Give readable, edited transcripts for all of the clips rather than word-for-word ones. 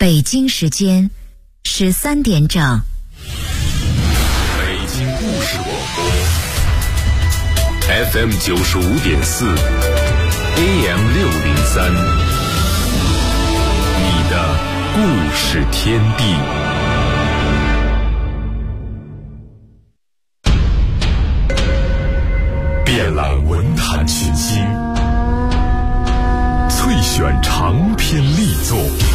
北京时间13点整。 北京故事广播 FM 95.4 AM 603，你的故事天地。遍览文坛群星，萃选长篇力作，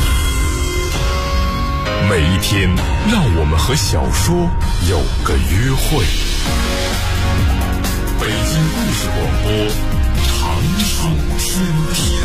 每一天让我们和小说有个约会。北京故事广播，长寿天地。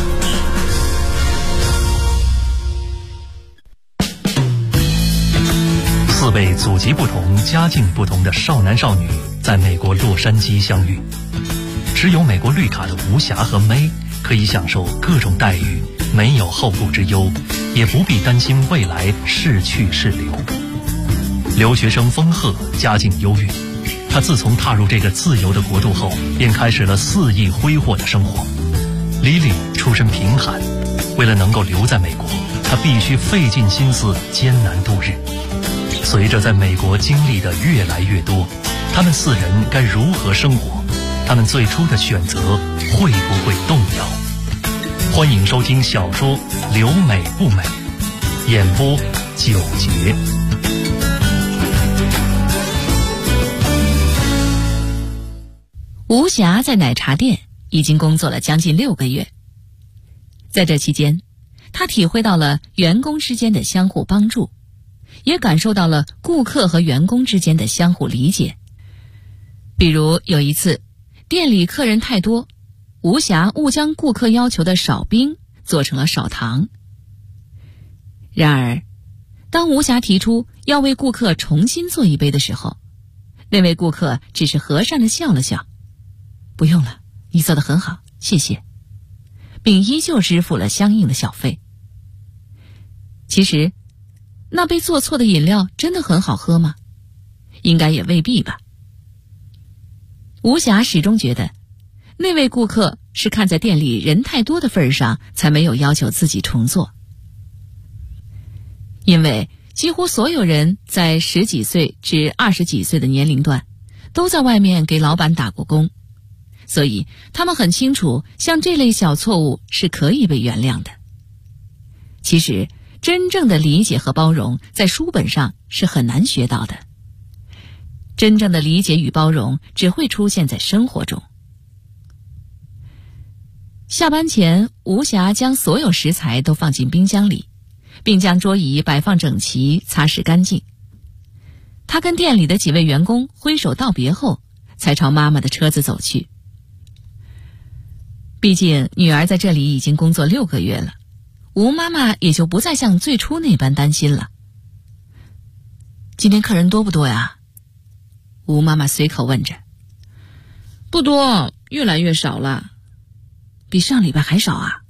4位祖籍不同、家境不同的少男少女在美国洛杉矶相遇，持有美国绿卡的吴霞和May可以享受各种待遇，没有后顾之忧，也不必担心未来是去是留。留学生风鹤家境优越，他自从踏入这个自由的国度后，便开始了肆意挥霍的生活。Lily出身贫寒，为了能够留在美国，他必须费尽心思艰难度日。随着在美国经历的越来越多，他们4人该如何生活？他们最初的选择会不会动摇？欢迎收听小说《留美不美》，演播9节。 吴霞在奶茶店已经工作了将近6个月，在这期间，她体会到了员工之间的相互帮助，也感受到了顾客和员工之间的相互理解。比如有一次，店里客人太多，吴霞误将顾客要求的少冰做成了少糖。然而，当吴霞提出要为顾客重新做一杯的时候，那位顾客只是和善地笑了笑，不用了，你做得很好，谢谢，并依旧支付了相应的小费。其实，那杯做错的饮料真的很好喝吗？应该也未必吧。吴霞始终觉得，那位顾客是看在店里人太多的份上，才没有要求自己重做。因为几乎所有人在10几岁至20几岁的年龄段，都在外面给老板打过工，所以他们很清楚，像这类小错误是可以被原谅的。其实，真正的理解和包容，在书本上是很难学到的。真正的理解与包容只会出现在生活中。下班前，吴霞将所有食材都放进冰箱里，并将桌椅摆放整齐，擦拭干净。她跟店里的几位员工挥手道别后，才朝妈妈的车子走去。毕竟女儿在这里已经工作6个月了，吴妈妈也就不再像最初那般担心了。今天客人多不多呀？吴妈妈随口问着。不多，越来越少了。比上礼拜还少啊？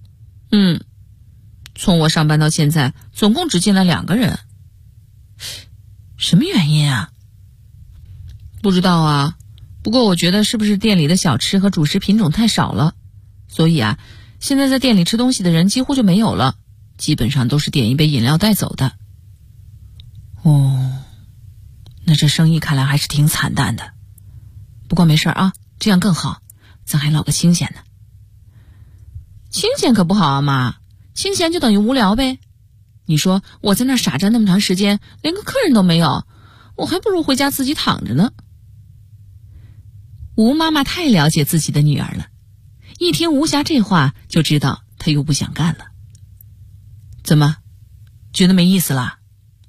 从我上班到现在，总共只进来2个人。什么原因啊？不知道啊，不过我觉得是不是店里的小吃和主食品种太少了，所以啊，现在在店里吃东西的人几乎就没有了，基本上都是点一杯饮料带走的。那这生意看来还是挺惨淡的。不过没事啊，这样更好，咱还捞个清闲呢。清闲可不好啊妈，清闲就等于无聊呗。你说我在那儿傻站那么长时间，连个客人都没有，我还不如回家自己躺着呢。吴妈妈太了解自己的女儿了，一听吴霞这话就知道她又不想干了。怎么，觉得没意思啦？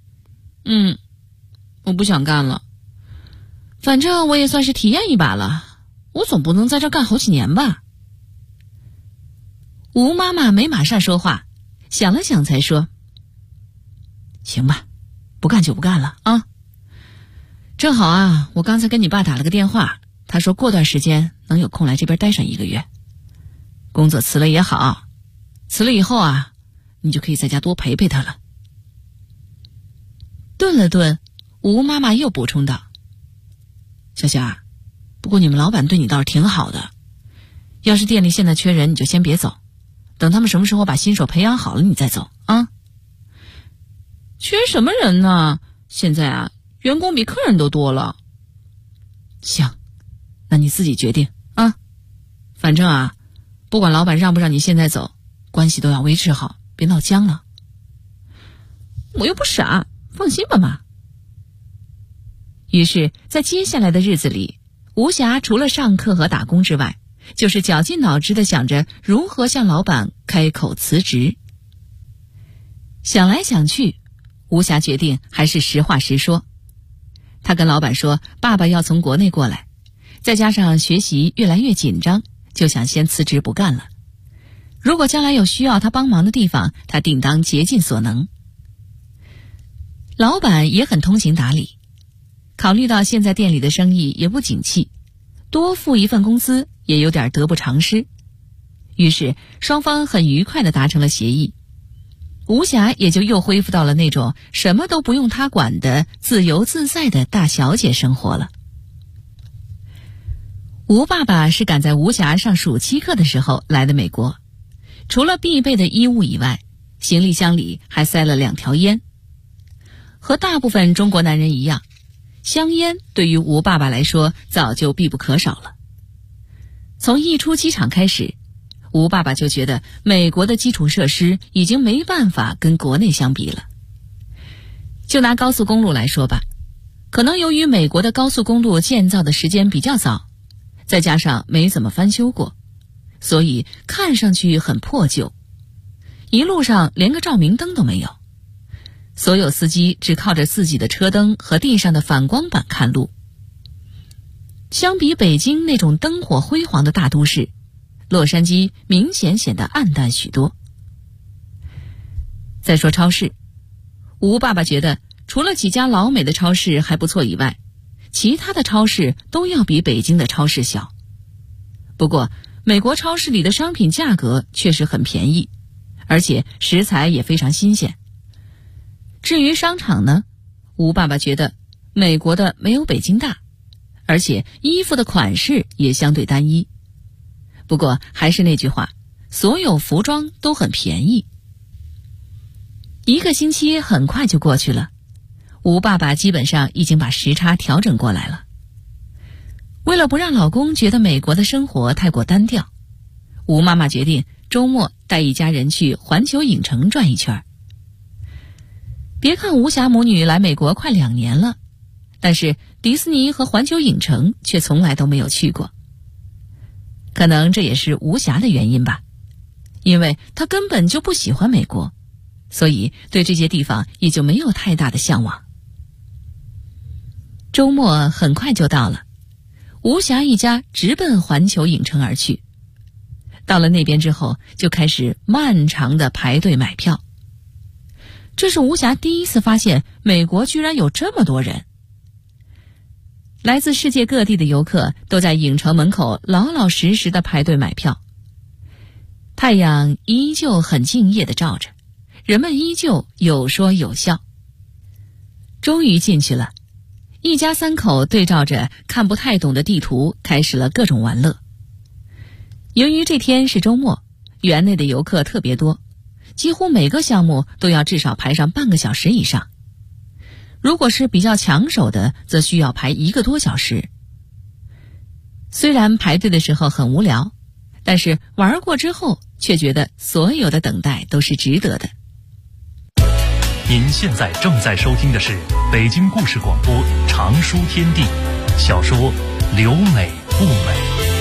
我不想干了。反正我也算是体验一把了，我总不能在这干好几年吧。吴妈妈没马上说话，想了想才说，行吧，不干就不干了啊。正好啊，我刚才跟你爸打了个电话，他说过段时间能有空来这边待上1个月。工作辞了也好，辞了以后啊，你就可以在家多陪陪他了。顿了顿，吴妈妈又补充道，小霞，不过你们老板对你倒是挺好的，要是店里现在缺人，你就先别走，等他们什么时候把新手培养好了你再走啊。 缺什么人呢？现在啊，员工比客人都多了。行，那你自己决定啊。反正啊，不管老板让不让你现在走，关系都要维持好，别闹僵了。我又不傻，放心吧妈。于是在接下来的日子里，吴霞除了上课和打工之外，就是绞尽脑汁地想着如何向老板开口辞职。想来想去，吴霞决定还是实话实说。她跟老板说，爸爸要从国内过来，再加上学习越来越紧张，就想先辞职不干了。如果将来有需要他帮忙的地方，他定当竭尽所能。老板也很通情达理，考虑到现在店里的生意也不景气，多付一份工资也有点得不偿失，于是双方很愉快地达成了协议。吴霞也就又恢复到了那种什么都不用他管的自由自在的大小姐生活了。吴爸爸是赶在吴霞上暑期课的时候来的美国，除了必备的衣物以外，行李箱里还塞了2条烟。和大部分中国男人一样，香烟对于吴爸爸来说早就必不可少了。从一出机场开始，吴爸爸就觉得美国的基础设施已经没办法跟国内相比了。就拿高速公路来说吧，可能由于美国的高速公路建造的时间比较早，再加上没怎么翻修过，所以看上去很破旧，一路上连个照明灯都没有，所有司机只靠着自己的车灯和地上的反光板看路。相比北京那种灯火辉煌的大都市，洛杉矶明显显得暗淡许多。再说超市，吴爸爸觉得除了几家老美的超市还不错以外，其他的超市都要比北京的超市小。不过美国超市里的商品价格确实很便宜，而且食材也非常新鲜。至于商场呢，吴爸爸觉得美国的没有北京大，而且衣服的款式也相对单一。不过还是那句话，所有服装都很便宜。1个星期很快就过去了，吴爸爸基本上已经把时差调整过来了。为了不让老公觉得美国的生活太过单调，吴妈妈决定周末带一家人去环球影城转一圈。别看吴霞母女来美国快2年了，但是迪士尼和环球影城却从来都没有去过。可能这也是吴霞的原因吧，因为她根本就不喜欢美国，所以对这些地方也就没有太大的向往。周末很快就到了，吴霞一家直奔环球影城而去。到了那边之后，就开始漫长的排队买票。这是吴霞第一次发现美国居然有这么多人。来自世界各地的游客都在影城门口老老实实的排队买票。太阳依旧很敬业的照着，人们依旧有说有笑。终于进去了，一家3口对照着看不太懂的地图，开始了各种玩乐。由于这天是周末，园内的游客特别多，几乎每个项目都要至少排上半个小时以上。如果是比较抢手的，则需要排1个多小时。虽然排队的时候很无聊，但是玩过之后却觉得所有的等待都是值得的。 您现在正在收听的是北京故事广播长书天地小说《留美不美》。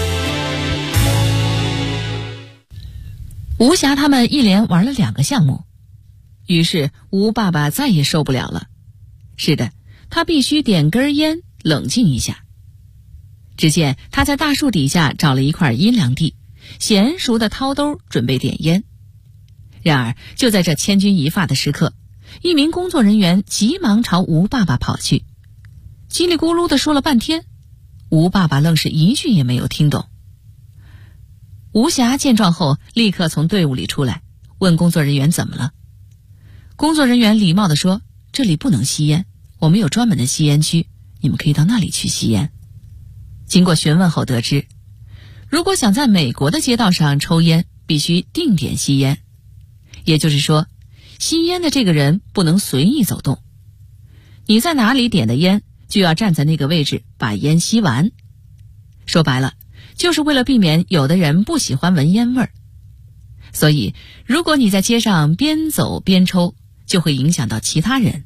吴霞他们一连玩了2个项目，于是吴爸爸再也受不了了。是的，他必须点根烟冷静一下。只见他在大树底下找了一块阴凉地，娴熟的掏兜准备点烟。然而就在这千钧一发的时刻，一名工作人员急忙朝吴爸爸跑去，叽里咕噜地说了半天，吴爸爸愣是一句也没有听懂。吴霞见状后立刻从队伍里出来，问工作人员怎么了。工作人员礼貌地说，这里不能吸烟，我们有专门的吸烟区，你们可以到那里去吸烟。经过询问后得知，如果想在美国的街道上抽烟，必须定点吸烟。也就是说， 吸烟的这个人不能随意走动，你在哪里点的烟，就要站在那个位置把烟吸完。说白了，就是为了避免有的人不喜欢闻烟味儿。所以，如果你在街上边走边抽，就会影响到其他人。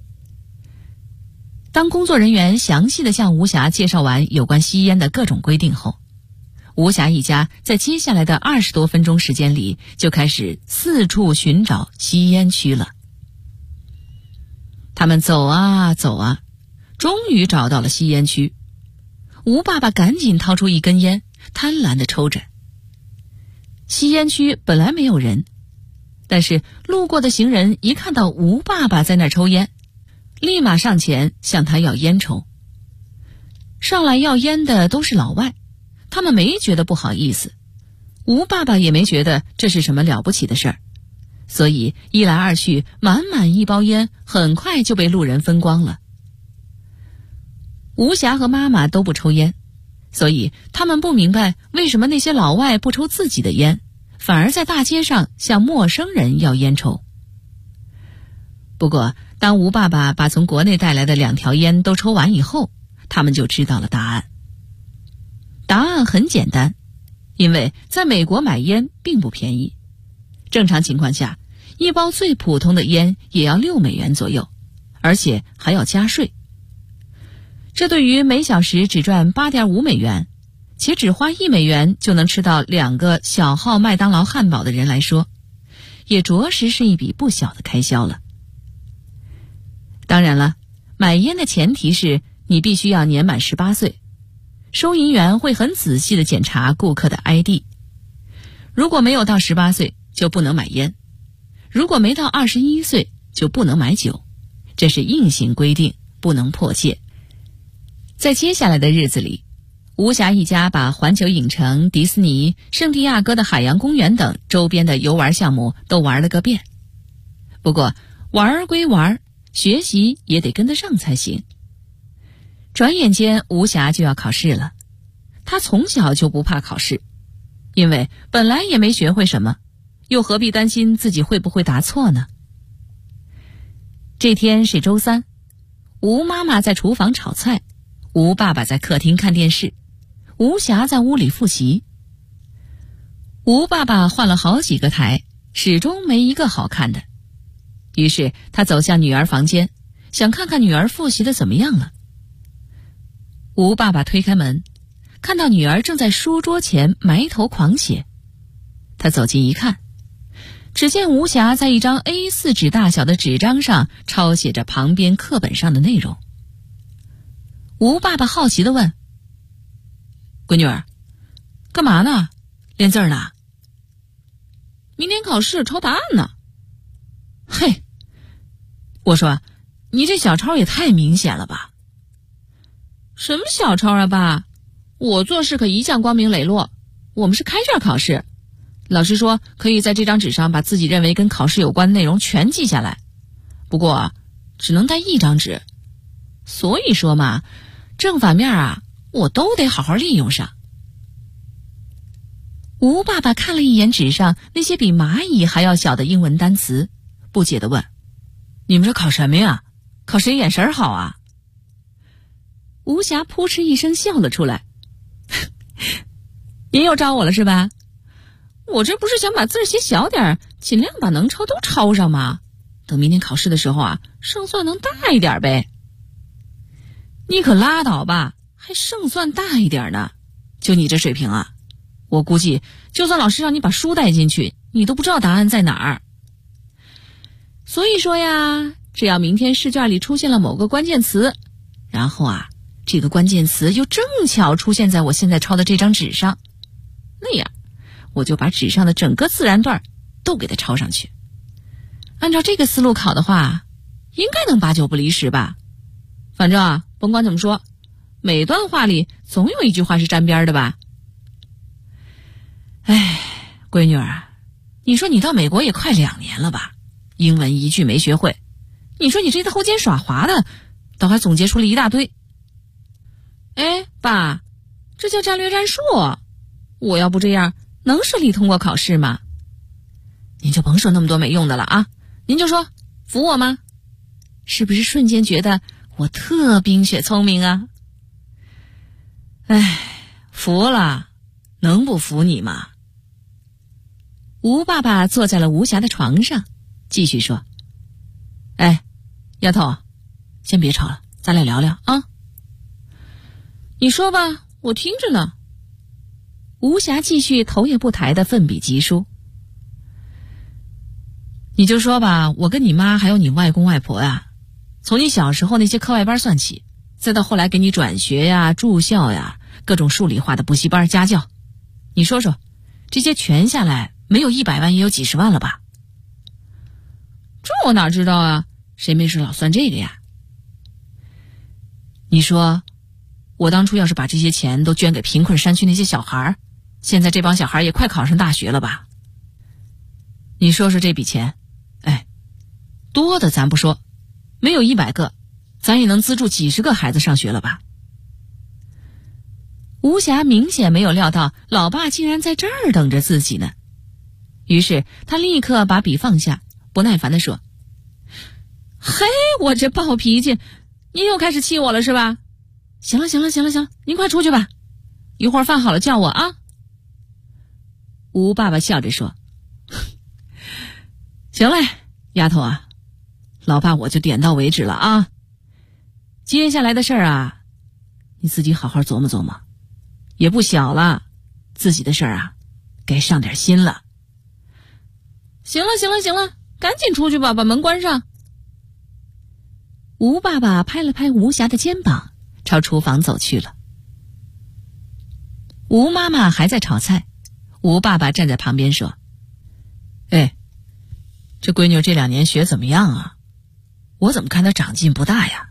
当工作人员详细地向吴霞介绍完有关吸烟的各种规定后，吴霞一家在接下来的20多分钟时间里就开始四处寻找吸烟区了。他们走啊走啊，终于找到了吸烟区。吴爸爸赶紧掏出一根烟，贪婪地抽着。吸烟区本来没有人，但是路过的行人一看到吴爸爸在那儿抽烟，立马上前向他要烟抽。上来要烟的都是老外，他们没觉得不好意思，吴爸爸也没觉得这是什么了不起的事儿，所以一来二去，满满一包烟很快就被路人分光了。吴霞和妈妈都不抽烟，所以他们不明白为什么那些老外不抽自己的烟，反而在大街上向陌生人要烟抽。不过当吴爸爸把从国内带来的2条烟都抽完以后，他们就知道了答案。答案很简单，因为在美国买烟并不便宜，正常情况下一包最普通的烟也要$6美左右，而且还要加税。这对于每小时只赚8.5美元，且只花$1美元就能吃到2个小号麦当劳汉堡的人来说，也着实是一笔不小的开销了。当然了，买烟的前提是你必须要年满18岁，收银员会很仔细地检查顾客的 ID。 如果没有到18岁就不能买烟，如果没到21岁就不能买酒，这是硬性规定，不能破戒。在接下来的日子里，吴霞一家把环球影城、迪士尼、圣地亚哥的海洋公园等周边的游玩项目都玩了个遍。不过玩归玩，学习也得跟得上才行。转眼间吴霞就要考试了，她从小就不怕考试，因为本来也没学会什么，又何必担心自己会不会答错呢？这天是周3，吴妈妈在厨房炒菜，吴爸爸在客厅看电视，吴霞在屋里复习。吴爸爸换了好几个台，始终没一个好看的。于是他走向女儿房间，想看看女儿复习的怎么样了。吴爸爸推开门，看到女儿正在书桌前埋头狂写。他走近一看，只见吴霞在一张 A4 纸大小的纸张上抄写着旁边课本上的内容。吴爸爸好奇地问：“闺女儿，干嘛呢？练字呢？”“明天考试抄答案呢。”“嘿，我说你这小抄也太明显了吧。”“什么小抄啊爸？我做事可一向光明磊落，我们是开卷考试，老师说可以在这张纸上把自己认为跟考试有关的内容全记下来，不过只能带1张纸，所以说嘛，正反面啊我都得好好利用上。”吴爸爸看了一眼纸上那些比蚂蚁还要小的英文单词，不解地问：“你们这考什么呀？考谁眼神好啊？”吴霞扑哧一声笑了出来：“您又招我了是吧？我这不是想把字写小点，尽量把能抄都抄上吗？等明天考试的时候啊，胜算能大一点呗。”“你可拉倒吧，还胜算大一点呢？就你这水平啊，我估计就算老师让你把书带进去，你都不知道答案在哪儿。所以说呀，只要明天试卷里出现了某个关键词，然后啊，这个关键词又正巧出现在我现在抄的这张纸上，那样我就把纸上的整个自然段都给它抄上去。按照这个思路考的话，应该能8、9不离10吧。反正啊，甭管怎么说，每段话里总有一句话是沾边的吧。”“哎，闺女儿，你说你到美国也快2年了吧，英文一句没学会，你说你这偷奸耍滑的，倒还总结出了一大堆。”“哎，爸，这叫战略战术，我要不这样能顺利通过考试吗？”“您就甭说那么多没用的了啊， 您就说服我吗？是不是瞬间觉得我特冰雪聪明啊？哎，服了，能不服你吗？吴爸爸坐在了吴霞的床上，继续说：哎，丫头，先别吵了，咱俩聊聊啊。你说吧，我听着呢。吴霞继续头也不抬的奋笔疾书。你就说吧，我跟你妈还有你外公外婆呀，从你小时候那些课外班算起，再到后来给你转学呀、住校呀，各种数理化的补习班、家教，你说说，这些全下来没有100万也有几十万了吧？这我哪知道啊，谁没事老算这个呀？你说我当初要是把这些钱都捐给贫困山区那些小孩，现在这帮小孩也快考上大学了吧？你说说这笔钱，哎，多的咱不说，没有100个，咱也能资助几十个孩子上学了吧？吴霞明显没有料到老爸竟然在这儿等着自己呢，于是他立刻把笔放下，不耐烦地说：嘿，我这暴脾气，您又开始气我了是吧？行了，您快出去吧，一会儿饭好了叫我啊。吴爸爸笑着说：行嘞，丫头啊，老爸我就点到为止了啊。接下来的事儿啊，你自己好好琢磨琢磨，也不小了，自己的事儿啊，该上点心了。行了，赶紧出去吧，把门关上。吴爸爸拍了拍吴霞的肩膀，朝厨房走去了。吴妈妈还在炒菜，吴爸爸站在旁边说：哎，这闺女这2年学怎么样啊？我怎么看她长进不大呀？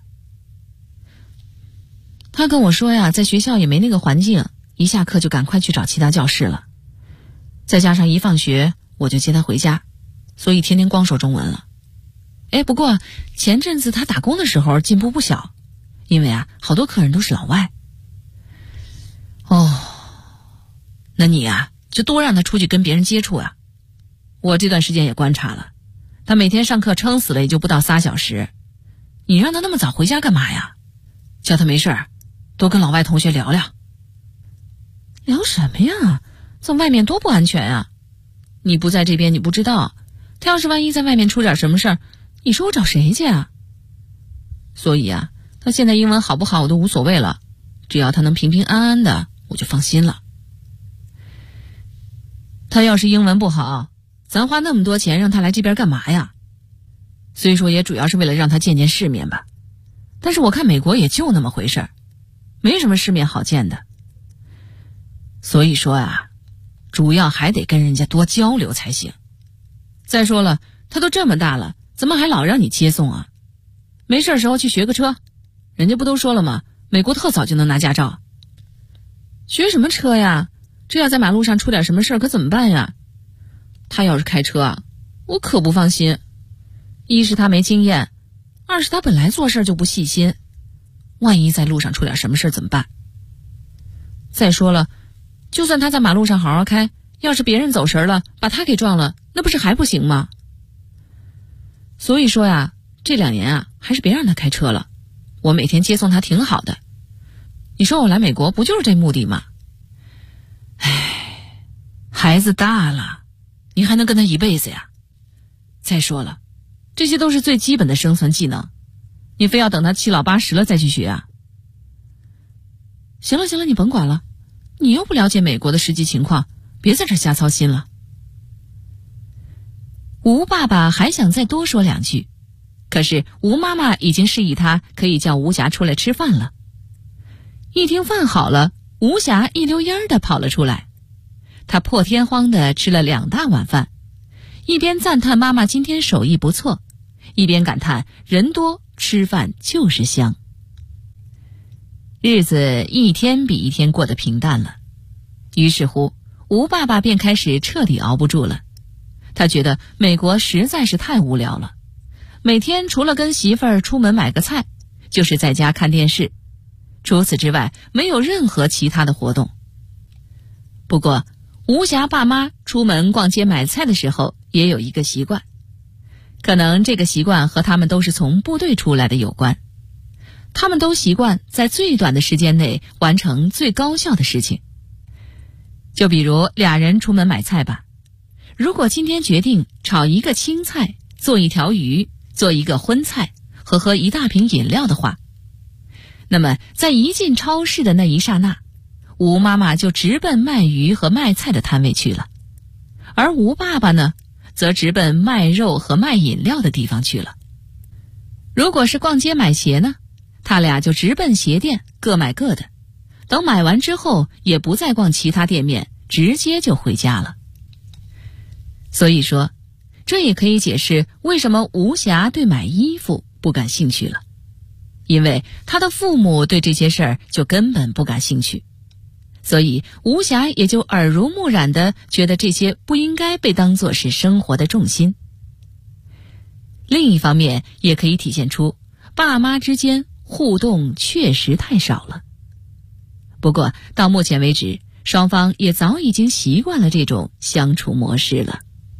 她跟我说呀，在学校也没那个环境，一下课就赶快去找其他教室了。再加上一放学我就接她回家，所以天天光说中文了。哎，不过前阵子她打工的时候进步不小，因为啊，好多客人都是老外。哦，那你啊，就多让她出去跟别人接触啊。我这段时间也观察了，她每天上课撑死了也就不到3小时，你让她那么早回家干嘛呀？叫她没事儿多跟老外同学聊聊。聊什么呀？在外面多不安全啊！你不在这边你不知道，她要是万一在外面出点什么事儿，你说我找谁去啊？所以啊，她现在英文好不好我都无所谓了，只要她能平平安安的，我就放心了。她要是英文不好，咱花那么多钱让她来这边干嘛呀？虽说也主要是为了让她见见世面吧，但是我看美国也就那么回事儿，没什么世面好见的。所以说啊，主要还得跟人家多交流才行。再说了，她都这么大了，怎么还老让你接送啊？没事时候去学个车，人家不都说了吗？美国特早就能拿驾照。学什么车呀？这要在马路上出点什么事儿可怎么办呀？他要是开车啊，我可不放心。一是他没经验，二是他本来做事就不细心，万一在路上出点什么事儿怎么办？再说了，就算他在马路上好好开，要是别人走神了把他给撞了，那不是还不行吗？所以说呀，这2年啊，还是别让他开车了，我每天接送他挺好的。你说我来美国不就是这目的吗？唉，孩子大了，你还能跟他一辈子呀？再说了，这些都是最基本的生存技能，你非要等他7老8十了再去学啊？行了，你甭管了，你又不了解美国的实际情况，别在这瞎操心了。吴爸爸还想再多说2句，可是吴妈妈已经示意他可以叫吴霞出来吃饭了。一听饭好了，吴霞一溜烟的跑了出来，她破天荒的吃了2大碗饭，一边赞叹妈妈今天手艺不错，一边感叹人多吃饭就是香。日子一天比一天过得平淡了，于是乎吴爸爸便开始彻底熬不住了。他觉得美国实在是太无聊了，每天除了跟媳妇儿出门买个菜，就是在家看电视，除此之外没有任何其他的活动。不过吴霞爸妈出门逛街买菜的时候也有一个习惯， 可能这个习惯和他们都是从部队出来的有关。他们都习惯在最短的时间内完成最高效的事情。就比如俩人出门买菜吧，如果今天决定炒一个青菜，做一条鱼，做一个荤菜和喝一大瓶饮料的话，那么在一进超市的那一刹那，吴妈妈就直奔卖鱼和卖菜的摊位去了，而吴爸爸呢，则直奔卖肉和卖饮料的地方去了。如果是逛街买鞋呢，他俩就直奔鞋店，各买各的，等买完之后也不再逛其他店面，直接就回家了。所以说，这也可以解释为什么吴霞对买衣服不感兴趣了，因为他的父母对这些事儿就根本不感兴趣，所以吴霞也就耳濡目染地觉得这些不应该被当作是生活的重心。另一方面也可以体现出爸妈之间互动确实太少了。不过到目前为止，双方也早已经习惯了这种相处模式了。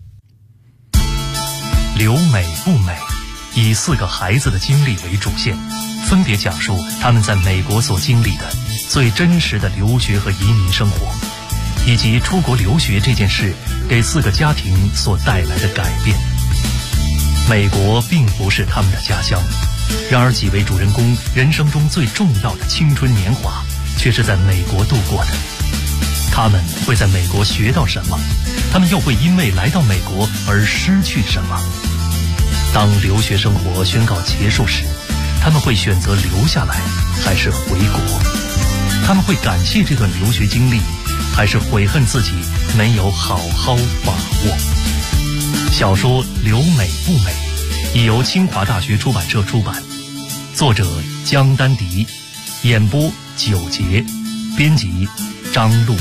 留美不美以4个孩子的经历为主线，分别讲述他们在美国所经历的最真实的留学和移民生活，以及出国留学这件事给4个家庭所带来的改变。美国并不是他们的家乡，然而几位主人公人生中最重要的青春年华却是在美国度过的。他们会在美国学到什么？他们又会因为来到美国而失去什么？当留学生活宣告结束时，他们会选择留下来还是回国？他们会感谢这段留学经历，还是悔恨自己没有好好把握？小说《留美不美》已由清华大学出版社出版，作者江丹迪，演播9节，编辑张璐。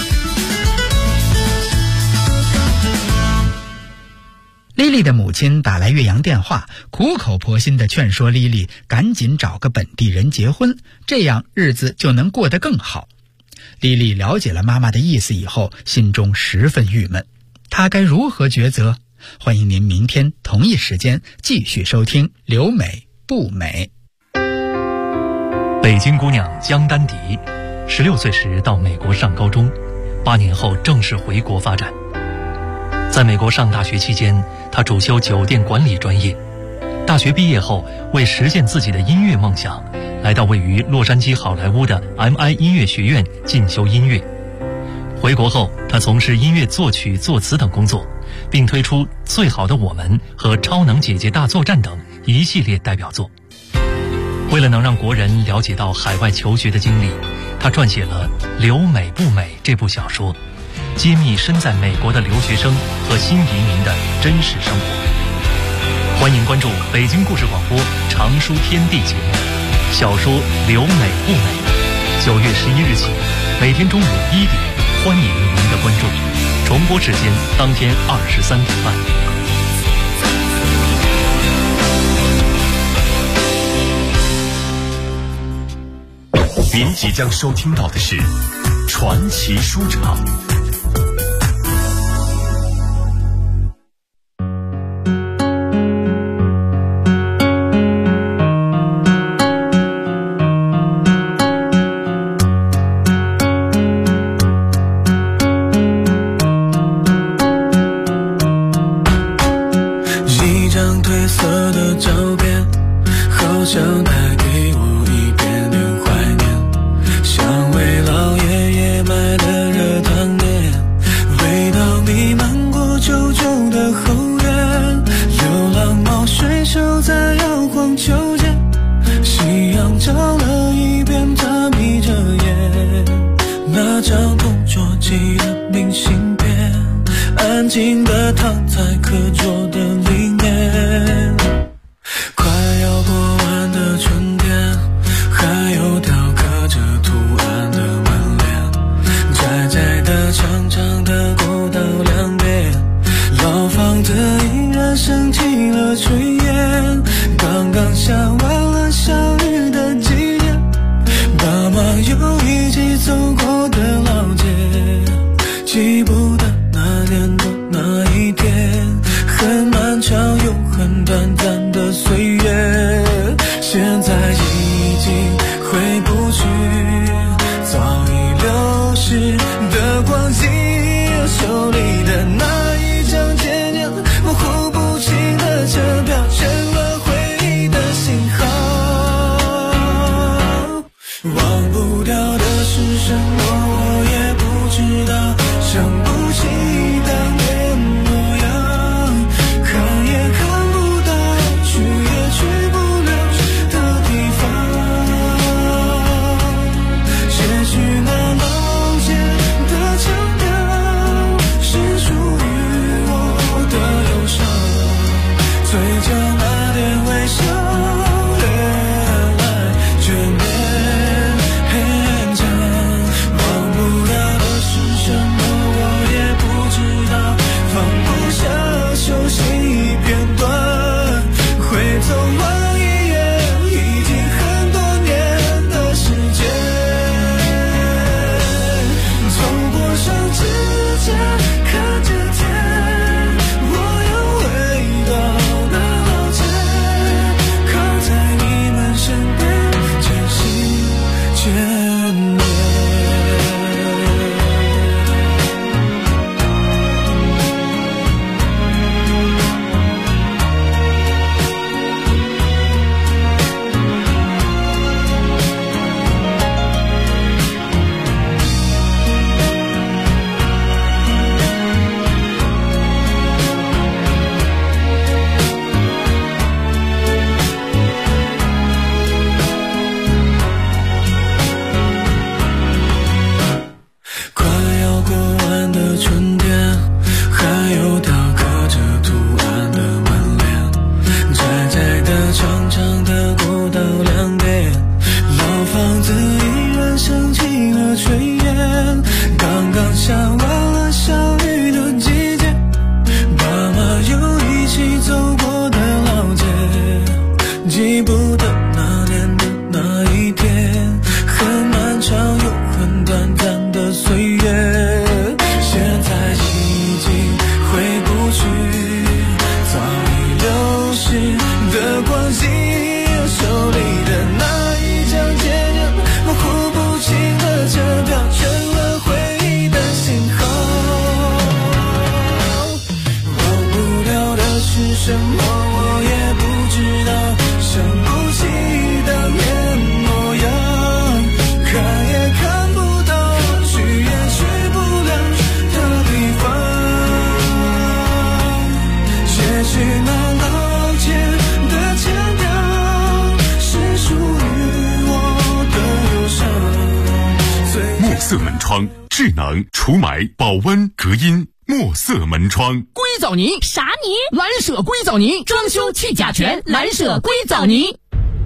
莉莉的母亲打来岳阳电话，苦口婆心地劝说莉莉赶紧找个本地人结婚，这样日子就能过得更好。莉莉了解了妈妈的意思以后，心中十分郁闷，她该如何抉择？欢迎您明天同一时间继续收听《留美不美》。 北京姑娘江丹迪16岁时到美国上高中，8年后正式回国发展。在美国上大学期间，她主修酒店管理专业。大学毕业后，为实现自己的音乐梦想，来到位于洛杉矶好莱坞的 MI 音乐学院进修音乐。回国后，她从事音乐作曲、作词等工作，并推出《最好的我们》和《超能姐姐大作战》等一系列代表作。为了能让国人了解到海外求学的经历，她撰写了《留美不美》这部小说，揭秘身在美国的留学生和新移民的真实生活。欢迎关注北京故事广播常书天地节目小说《留美不美》，9月11日起，每天中午1点，欢迎您的关注。重播时间当天23点半。 您即将收听到的是传奇书场。 一张褪色的照片，好像带给我一点点怀念，像为老爷爷买的热汤面，味道弥漫过旧旧的后院，流浪猫睡熟在摇晃秋千，夕阳照了一遍，它眯着眼，那张同桌寄的明信片，安静地躺在课桌的里面，快要过完的春天，还有雕刻着图案的门帘，窄窄的长长的过道两边，老房子依然升起了炊烟，刚刚下完了小雨的季节，爸妈又一起走过的老街，记不得那年的那一天，很漫长又很嘴角那点微笑越来越勉强，忘不了的是什么我也不知道，放不下熟悉片段，会走完一页已经很多年的时间，走过上指甲看着天，我又回到那老街，靠在你们身边渐行渐远。快要过完的春天，还有雕刻着图案的门帘，窄窄的长长的过到2点，老房子依然升起了炊烟，刚刚下完了小雨的季节，爸妈又一起走过的老街，记不得那年的那一天，很漫长又很短暂的岁月，现在已经回不去，早已流逝的光阴，手里的那一张渐渐模糊不清的车票，成了回忆的信号，忘不了的是什么我也不知道，想不起当年模样，看也看不到，去也去不了的地方，也许那老街的腔调是属于我的忧伤。 墨色门窗，智能除霾、保温、隔音。墨色门窗， 硅藻泥啥泥？ 蓝舍硅藻泥，装修去甲醛，蓝舍硅藻泥。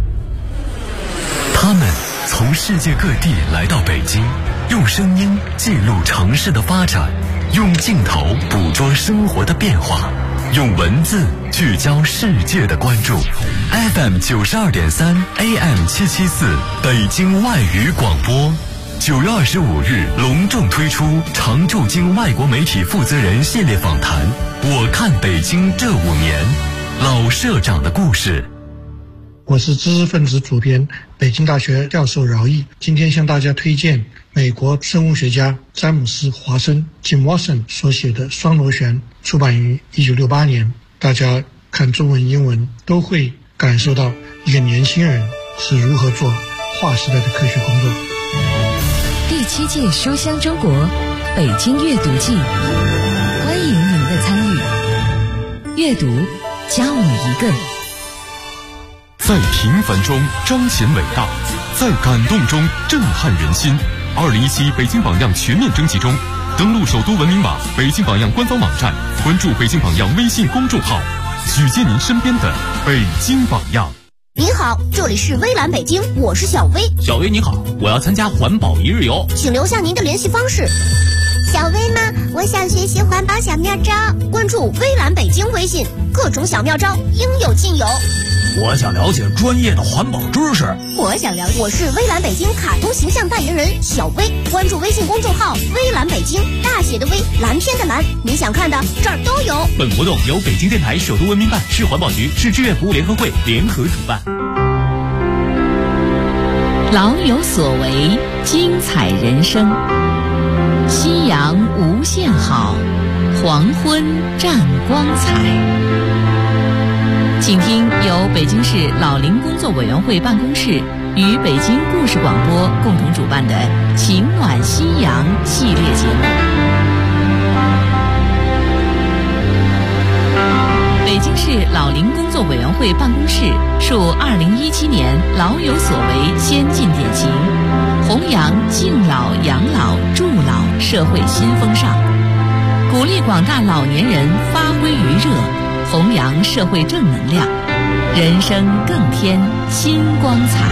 他们从世界各地来到北京，用声音记录城市的发展，用镜头捕捉生活的变化，用文字聚焦世界的关注。FM 92.3 AM 774北京外语广播。9月25日隆重推出常驻京外国媒体负责人系列访谈，我看北京这5年，老社长的故事。 我是知识分子主编，北京大学教授饶毅，今天向大家推荐美国生物学家詹姆斯·华生 Jim Watson 所写的《双螺旋》，出版于1968年。大家看中文英文都会感受到一个年轻人是如何做划时代的科学工作。 第7届书香中国北京阅读季，欢迎您的参与。阅读，加我一个。 在平凡中彰显伟大，在感动中震撼人心。2017北京榜样全面征集中，登录首都文明网、北京榜样官方网站，关注北京榜样微信公众号，举荐您身边的北京榜样。 您好，这里是微蓝北京，我是小薇。 小薇你好，我要参加环保1日游， 请留下您的联系方式。 小薇呢？我想学习环保小妙招， 关注微蓝北京微信，各种小妙招应有尽有。 我想了解专业的环保知识。 我想了解，我是微蓝北京卡通形象代言人小薇，关注微信公众号微蓝北京，大写的微，蓝天的蓝，你想看的这儿都有。 本活动由北京电台首都文明办、市环保局、市志愿服务联合会联合主办。 老有所为，精彩人生。夕阳无限好，黄昏占光彩。请听由北京市老龄工作委员会办公室与北京故事广播共同主办的《情暖夕阳》系列节目。北京市老龄工作委员会办公室树2017年老有所为先进典型，弘扬敬老、养老、助老社会新风尚，鼓励广大老年人发挥余热， 弘扬社会正能量，人生更添新光彩。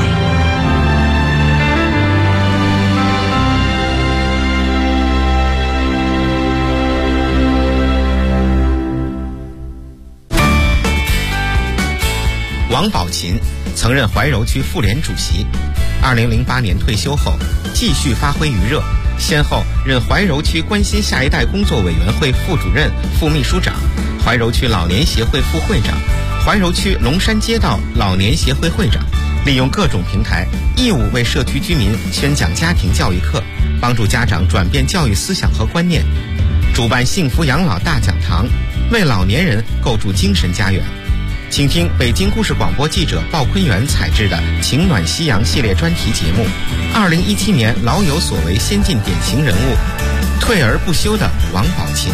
王宝琴曾任怀柔区妇联主席，2008年退休后继续发挥余热，先后任怀柔区关心下一代工作委员会副主任、副秘书长，怀柔区老年协会副会长，怀柔区龙山街道老年协会会长，利用各种平台义务为社区居民宣讲家庭教育课，帮助家长转变教育思想和观念，主办幸福养老大讲堂，为老年人构筑精神家园。请听北京故事广播记者鲍坤元采制的《情暖夕阳》系列专题节目，2017年老有所为先进典型人物，退而不休的王宝琴。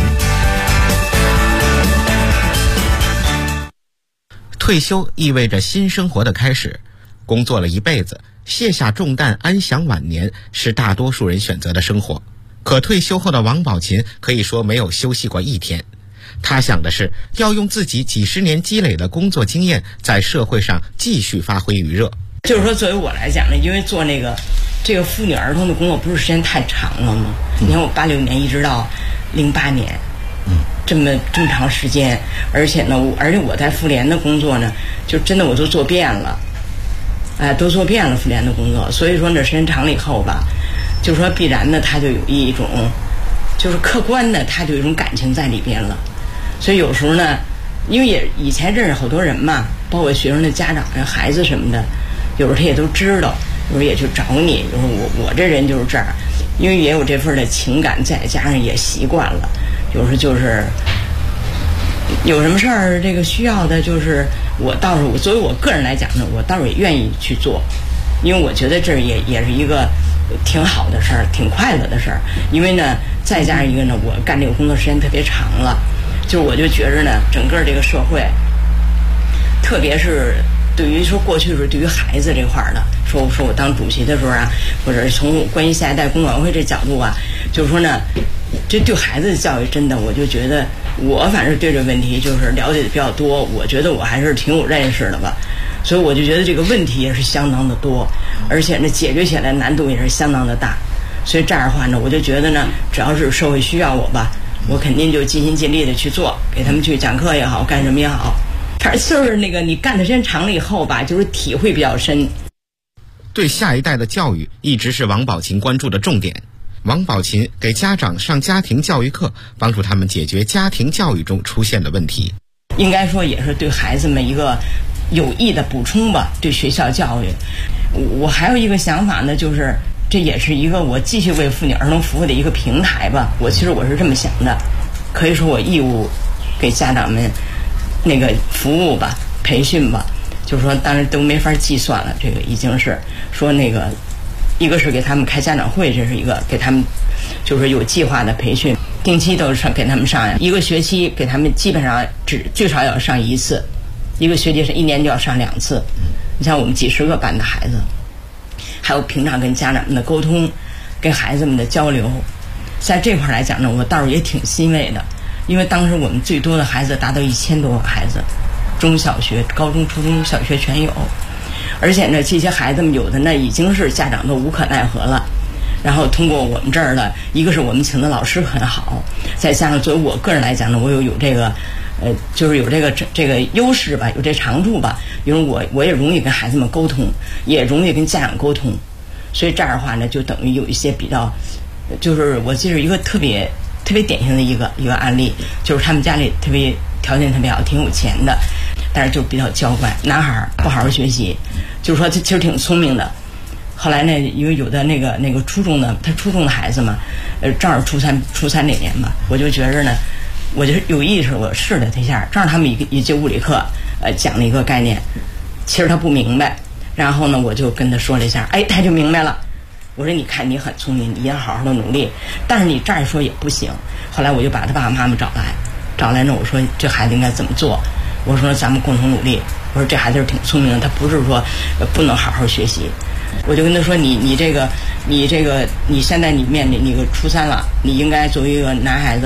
退休意味着新生活的开始，工作了一辈子，卸下重担，安享晚年，是大多数人选择的生活。可退休后的王宝琴可以说没有休息过一天。他想的是要用自己几十年积累的工作经验，在社会上继续发挥余热。 就是说，作为我来讲呢，因为做这个妇女儿童的工作不是时间太长了吗？你看我86年一直到08年，这么长时间，而且我在妇联的工作呢，就真的我都做遍了，都做遍了妇联的工作。所以说呢，时间长了以后吧，就是说必然呢，它就有一种，就是客观的，它就有一种感情在里边了。所以有时候呢，因为以前认识好多人嘛，包括学生的家长啊、孩子什么的，有时候他也都知道，有时候也去找你。有时候我这人就是这样，因为也有这份的情感在，加上也习惯了。有时候就是有什么事儿，这个需要的，就是我倒是作为我个人来讲呢，我倒是也愿意去做，因为我觉得这也是一个挺好的事儿，挺快乐的事儿。因为呢，再加上一个呢，我干这个工作时间特别长了。就是我就觉着呢，整个这个社会，特别是对于说过去是对于孩子这块的，说我当主席的时候啊，或者是从关于下一代工委会这角度啊，就是说呢，这对孩子的教育真的，我就觉得我反正对这问题就是了解的比较多，我觉得我还是挺有认识的吧，所以我就觉得这个问题也是相当的多，而且呢解决起来难度也是相当的大，所以这样的话呢，我就觉得呢，只要是社会需要我吧。我肯定就尽心尽力的去做，给他们去讲课也好，干什么也好。反正就是你干的时间长了以后吧，就是体会比较深。 对下一代的教育一直是王宝琴关注的重点。王宝琴给家长上家庭教育课，帮助他们解决家庭教育中出现的问题。 应该说也是对孩子们一个有益的补充吧，对学校教育。我还有一个想法呢，就是这也是一个我继续为妇女儿童服务的一个平台吧。其实我是这么想的，可以说我义务给家长们那个服务吧、培训吧，就是说当然都没法计算了。这个已经是说一个是给他们开家长会，这是一个给他们就是有计划的培训，定期都是给他们上一个学期，给他们基本上最少要上1次，一个学期是1年就要上2次。你像我们几十个班的孩子。还有平常跟家长们的沟通，跟孩子们的交流，在这块来讲呢，我倒是也挺欣慰的，因为当时我们最多的孩子达到1000多个孩子，中小学、高中、初中小学全有，而且呢，这些孩子们有的呢已经是家长都无可奈何了，然后通过我们这儿的，一个是我们请的老师很好，再加上作为我个人来讲呢，我有这个。就是有这个优势吧，有这长处吧，因为我也容易跟孩子们沟通，也容易跟家长沟通，所以这样的话呢，就等于有一些比较，就是我记得一个特别典型的一个案例，就是他们家里条件特别好，挺有钱的，但是就比较娇乖，男孩不好好学习，就是说他其实挺聪明的。后来呢，因为有的那个初中的孩子嘛，正好初三那年嘛，我就觉着呢。我就有意识，我试了他一下，正好他们一节物理课，讲了一个概念，其实他不明白，然后呢，我就跟他说了一下，他就明白了。我说你看你很聪明，你要好好的努力，但是你这样说也不行。后来我就把他爸爸妈妈找来呢，我说这孩子应该怎么做？我说咱们共同努力。我说这孩子是挺聪明的，他不是说不能好好学习。我就跟他说你现在你面临你个初3了，你应该作为一个男孩子。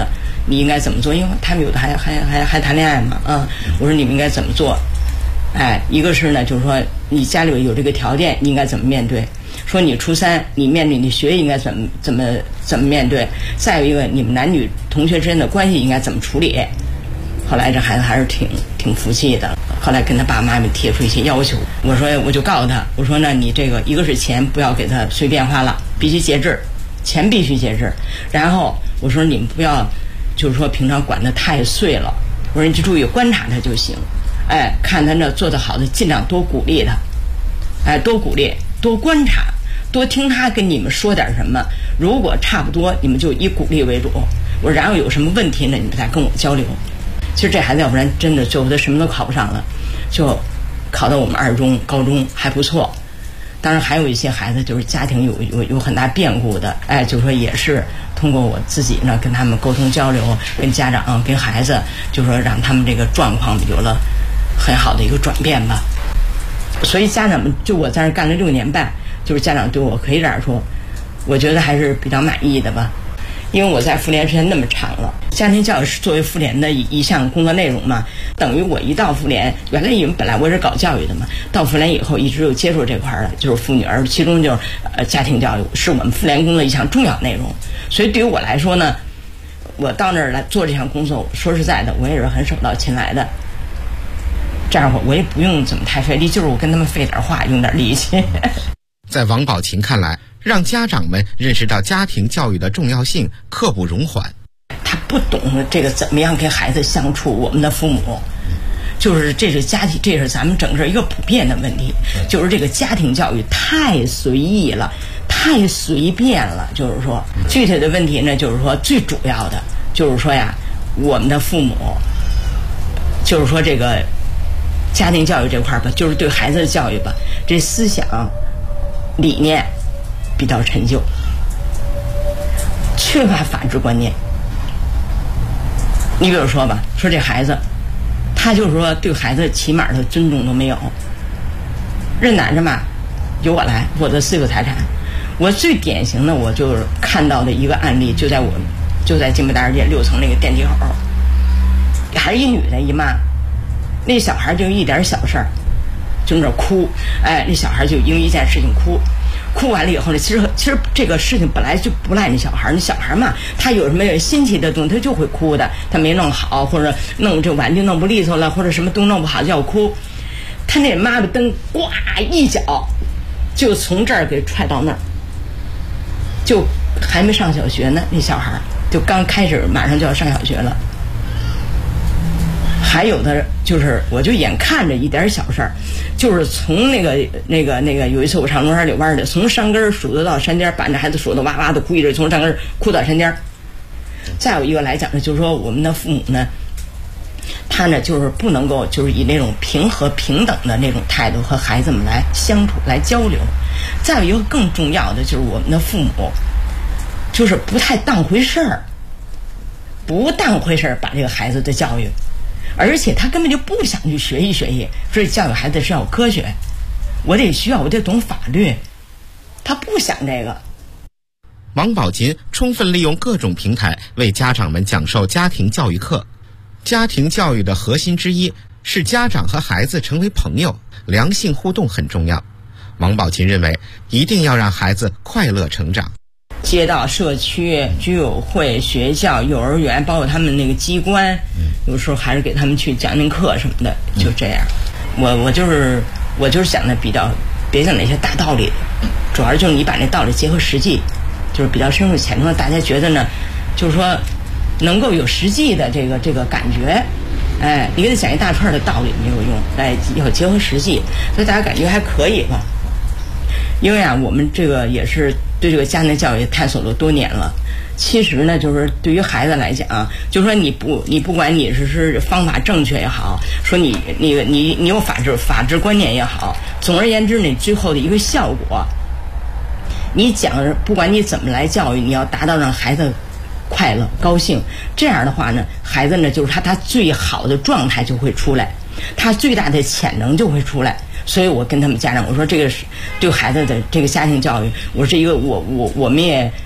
你应该怎么做？因为他们有的还谈恋爱嘛，我说你们应该怎么做？一个是呢，就是说你家里有这个条件，你应该怎么面对？说你初三，你面对你学业应该怎么面对？再有一个，你们男女同学之间的关系应该怎么处理？后来这孩子还是挺服气的。后来跟他爸爸妈妈提出一些要求，我就告诉他，我说呢，你这个一个是钱不要给他随便花了，必须节制，钱必须节制。然后我说你们不要，就是说平常管得太碎了。我说你就注意观察他就行。看他那做得好的，尽量多鼓励他，多鼓励，多观察，多听他跟你们说点什么。如果差不多，你们就以鼓励为主。我说然后有什么问题呢，你们再跟我交流。其实这孩子要不然真的最后他什么都考不上了，就考到我们二中、高中还不错。当然还有一些孩子就是家庭有很大变故的，就说也是通过我自己呢跟他们沟通交流，跟家长跟孩子，就说让他们这个状况有了很好的一个转变吧。所以家长们就我在这干了6年半，就是家长对我可以这样说，我觉得还是比较满意的吧。因为我在妇联时间那么长了，家庭教育是作为妇联的一项工作内容嘛，等于我一到妇联，原来因为本来我是搞教育的嘛，到妇联以后一直有接触这块的，就是妇女儿，其中就是家庭教育是我们妇联工作一项重要内容。所以对于我来说呢，我到那儿来做这项工作，说实在的，我也是很手到擒来的。这样我也不用怎么太费力，就是我跟他们费点话，用点力气。 在王宝琴看来，让家长们认识到家庭教育的重要性，刻不容缓。 他不懂这个怎么样跟孩子相处，我们的父母，就是这是家庭，这是咱们整个一个普遍的问题，就是这个家庭教育太随意了，太随便了。就是说，具体的问题呢，就是说最主要的，就是说呀，我们的父母，就是说这个家庭教育这块吧，就是对孩子的教育吧，这思想理念比较陈旧，缺乏法治观念。你比如说吧，说这孩子，他就是说对孩子起码的尊重都没有，认哪认嘛，由我来，我的私有财产。我最典型的，我就是看到的一个案例，就在金北大世界6层那个电梯口，还是一女的，姨妈，那小孩就一点小事儿，就那哭，那小孩就因为一件事情哭完了以后呢，其实这个事情本来就不赖那小孩，那小孩嘛，他有什么新奇的东西，他就会哭的，他没弄好，或者弄这碗就弄不利索了，或者什么都弄不好就要哭。他那妈妈灯呱一脚就从这儿给踹到那儿，就还没上小学呢，那小孩就刚开始马上就要上小学了。还有的就是，我就眼看着一点小事儿，就是从那个有一次我上龙山柳湾的，从山根数得到山尖，把那孩子数得哇哇的哭一阵，从山根哭到山尖。再有一个来讲呢，就是说我们的父母呢，他呢就是不能够就是以那种平和平等的那种态度和孩子们来相处来交流。再有一个更重要的就是我们的父母，就是不太当回事儿，把这个孩子的教育。而且他根本就不想去学习，所以教育孩子是要科学，我得懂法律，他不想这个。 王宝琴充分利用各种平台为家长们讲授家庭教育课。家庭教育的核心之一是家长和孩子成为朋友，良性互动很重要。王宝琴认为，一定要让孩子快乐成长。 街道、社区、居委会、学校、幼儿园，包括他们那个机关，有时候还是给他们去讲讲课什么的，就这样。我就是想的比较，别讲那些大道理，主要就是你把那道理结合实际，就是比较深入浅出，大家觉得呢，就是说能够有实际的这个感觉。你给他讲一大串的道理没有用，要结合实际，所以大家感觉还可以吧。因为我们这个也是对这个家庭教育探索了多年了。其实呢，就是对于孩子来讲，就是说你不管你是方法正确也好，说你有法治观念也好，总而言之，你最后的一个效果，你讲不管你怎么来教育，你要达到让孩子快乐高兴，这样的话呢，孩子呢就是他最好的状态就会出来，他最大的潜能就会出来。所以我跟他们家长我说，这个是对孩子的这个家庭教育，我是一个我们也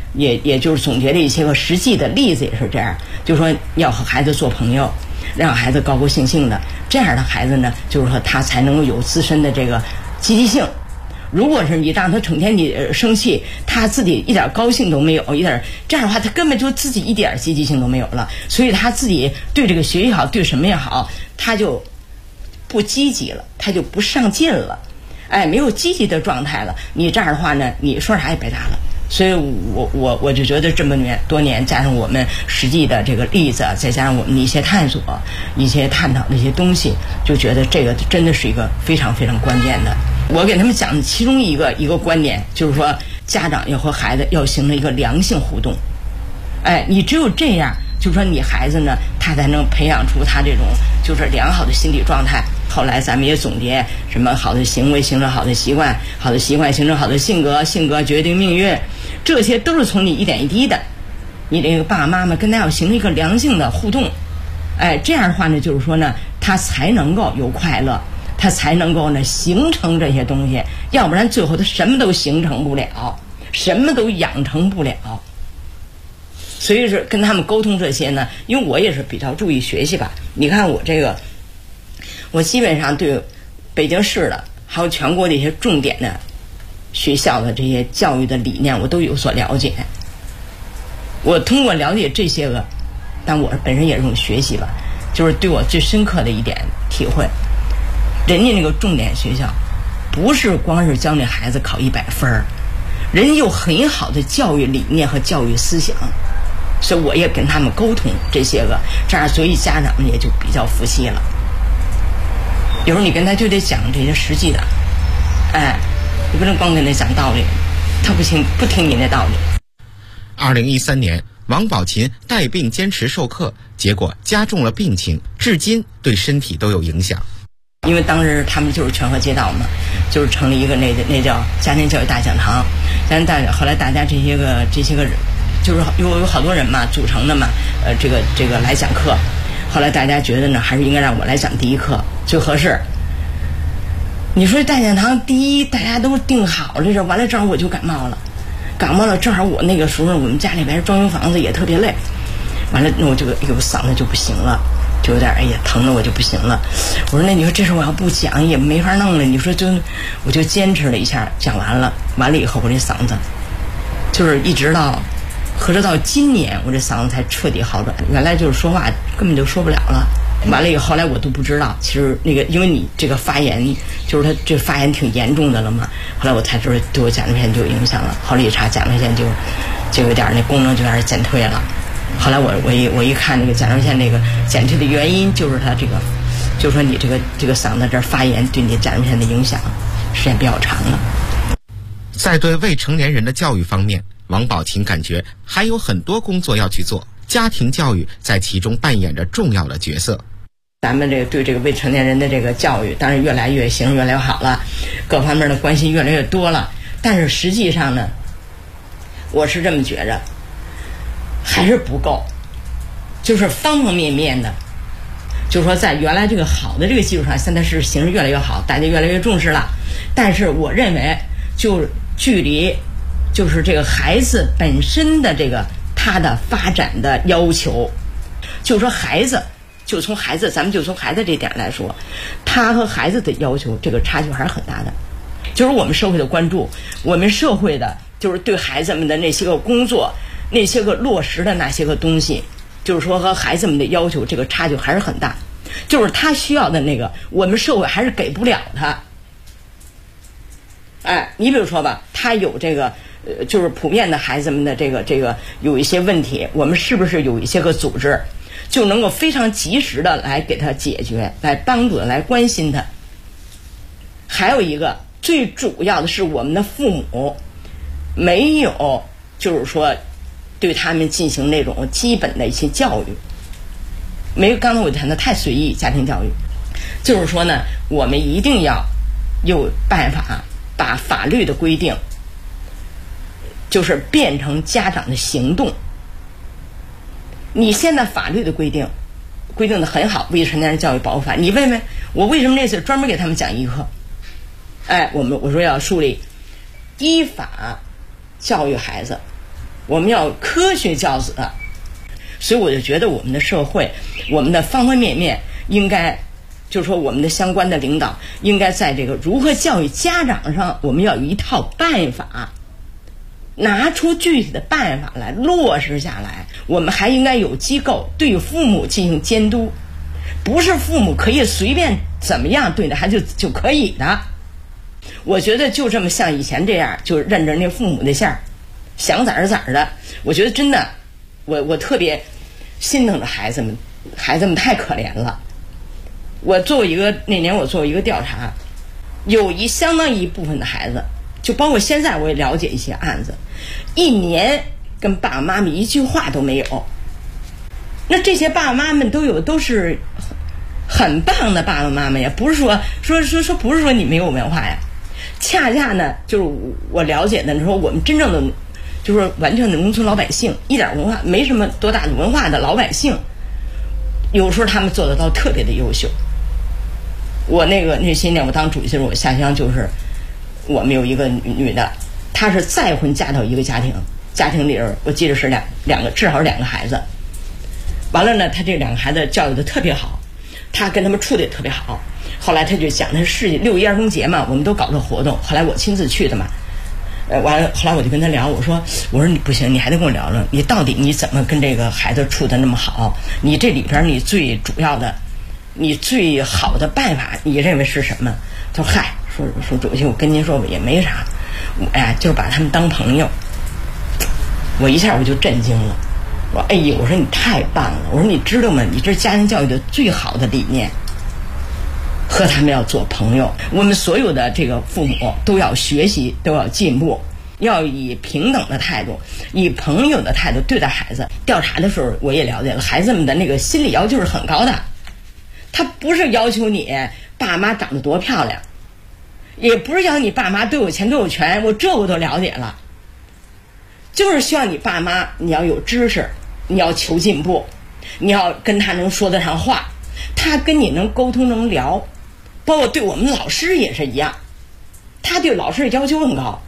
也就是总结了一些个实际的例子，也是这样，就是说要和孩子做朋友，让孩子高高兴兴的，这样的孩子呢，就是说他才能够有自身的这个积极性。如果是你让他整天你生气，他自己一点高兴都没有，这样的话他根本就自己一点积极性都没有了，所以他自己对这个学习好，对什么也好，他就不积极了，他就不上进了，没有积极的状态了。你这样的话呢，你说啥也白搭了。所以我就觉得这么多年，加上我们实际的这个例子，再加上我们的一些探索、一些探讨的一些东西，就觉得这个真的是一个非常非常关键的。我给他们讲的其中一个观点，就是说家长要和孩子要形成一个良性互动。你只有这样，就是说你孩子呢，他才能培养出他这种就是良好的心理状态。后来咱们也总结，什么好的行为形成好的习惯，好的习惯形成好的性格，性格决定命运，这些都是从你一点一滴的，你这个爸爸妈妈跟他要形成一个良性的互动。这样的话呢，就是说呢，他才能够有快乐，他才能够呢形成这些东西，要不然最后他什么都形成不了，什么都养成不了。所以是跟他们沟通这些呢，因为我也是比较注意学习吧。你看我这个，我基本上对北京市的还有全国的一些重点的学校的这些教育的理念，我都有所了解。我通过了解这些个，但我本身也是种学习吧，就是对我最深刻的一点体会。人家那个重点学校，不是光是教那孩子考100分，人家有很好的教育理念和教育思想。所以我也跟他们沟通这些个，这样所以家长们也就比较服气了。有时候你跟他就得讲这些实际的，你不能光跟他讲道理，他不听你那道理。 2013年，王宝琴带病坚持授课，结果加重了病情，至今对身体都有影响。 因为当时他们就是全河街道嘛，就是成立一个那叫家庭教育大讲堂，后来大家这些个人。就是有好多人嘛组成的嘛，这个来讲课。后来大家觉得呢，还是应该让我来讲第一课最合适。你说大讲堂第一，大家都定好这事，完了正好我就感冒了，正好我那个时候我们家里边装修房子也特别累，完了那我嗓子就不行了，就有点疼了，我就不行了。我说那你说这事我要不讲也没法弄了，你说我就坚持了一下，讲完了以后我这嗓子就是一直到今年我这嗓子才彻底好转，原来就是说话根本就说不了了。完了以后，后来我都不知道，其实那个因为你这个发炎，就是他这发炎挺严重的了嘛。后来我才知道对我甲状腺就有影响了，后来一查甲状腺就有点那功能就有点减退了。后来我一看那个甲状腺那个减退的原因，就是他这个，就是说你这个嗓子这儿发炎对你甲状腺的影响时间比较长了。 在对未成年人的教育方面，王宝琴感觉还有很多工作要去做，家庭教育在其中扮演着重要的角色。 咱们对这个未成年人的这个教育，当然越来越行，越来越好了，各方面的关心越来越多了。但是实际上呢，我是这么觉着，还是不够，就是方方面面的，就是说在原来这个好的这个基础上，现在是形势越来越好，大家越来越重视了。但是我认为，就距离就是这个孩子本身的这个他的发展的要求，就是说孩子，咱们就从孩子这点来说，他和孩子的要求这个差距还是很大的。就是我们社会的关注，我们社会的就是对孩子们的那些个工作，那些个落实的那些个东西，就是说和孩子们的要求这个差距还是很大。就是他需要的那个，我们社会还是给不了他。你比如说吧，他有这个就是普遍的孩子们的这个有一些问题，我们是不是有一些个组织就能够非常及时的来给他解决，来帮助来关心他。还有一个最主要的是我们的父母没有就是说对他们进行那种基本的一些教育，没有，刚才我谈的太随意，家庭教育就是说呢，我们一定要有办法把法律的规定就是变成家长的行动。你现在法律的规定的很好，未成年人教育保护法，你问问我为什么那次专门给他们讲一课。我说要树立依法教育孩子， 我们要科学教子。所以我就觉得我们的社会，我们的方方面面应该，就是说我们的相关的领导应该在这个如何教育家长上，我们要有一套办法，拿出具体的办法来落实下来。我们还应该有机构对父母进行监督，不是父母可以随便怎么样对待孩子就可以的。我觉得就这么像以前这样，就认着那父母的线儿，想咋咋的。我觉得真的，我特别心疼的孩子们太可怜了。那年我做一个调查，有相当一部分的孩子，就包括现在我也了解一些案子，一年跟爸爸妈妈一句话都没有。那这些爸爸妈妈都是很棒的爸爸妈妈呀，不是说不是说你没有文化呀。恰恰呢，就是我了解的，说我们真正的就是完全的农村老百姓，一点文化没什么多大的文化的老百姓，有时候他们做得到特别的优秀。我那些年我当主席的时候，我下乡就是我们有一个女的，她是再婚嫁到一个家庭里边，我记得是两个至少是2个孩子。完了呢，她这2个孩子教育的特别好，她跟他们处的也特别好。后来她就讲，她是6一儿童节嘛，我们都搞这活动，后来我亲自去的嘛。完了，后来我就跟她聊，我说你不行，你还得跟我聊聊，你到底你怎么跟这个孩子处的那么好？你这里边你最主要的，你最好的办法，你认为是什么？他说嗨，说主席，我跟您说也没啥，就是把他们当朋友。我一下我就震惊了，我我说你太棒了，我说你知道吗？你这是家庭教育的最好的理念，和他们要做朋友。我们所有的这个父母都要学习，都要进步，要以平等的态度，以朋友的态度对待孩子。调查的时候我也了解了，孩子们的那个心理要求是很高的，他不是要求你爸妈长得多漂亮，也不是要求你爸妈多有钱多有权，我都了解了，就是需要你爸妈你要有知识，你要求进步，你要跟他能说得上话，他跟你能沟通能聊。包括对我们老师也是一样，他对老师要求很高，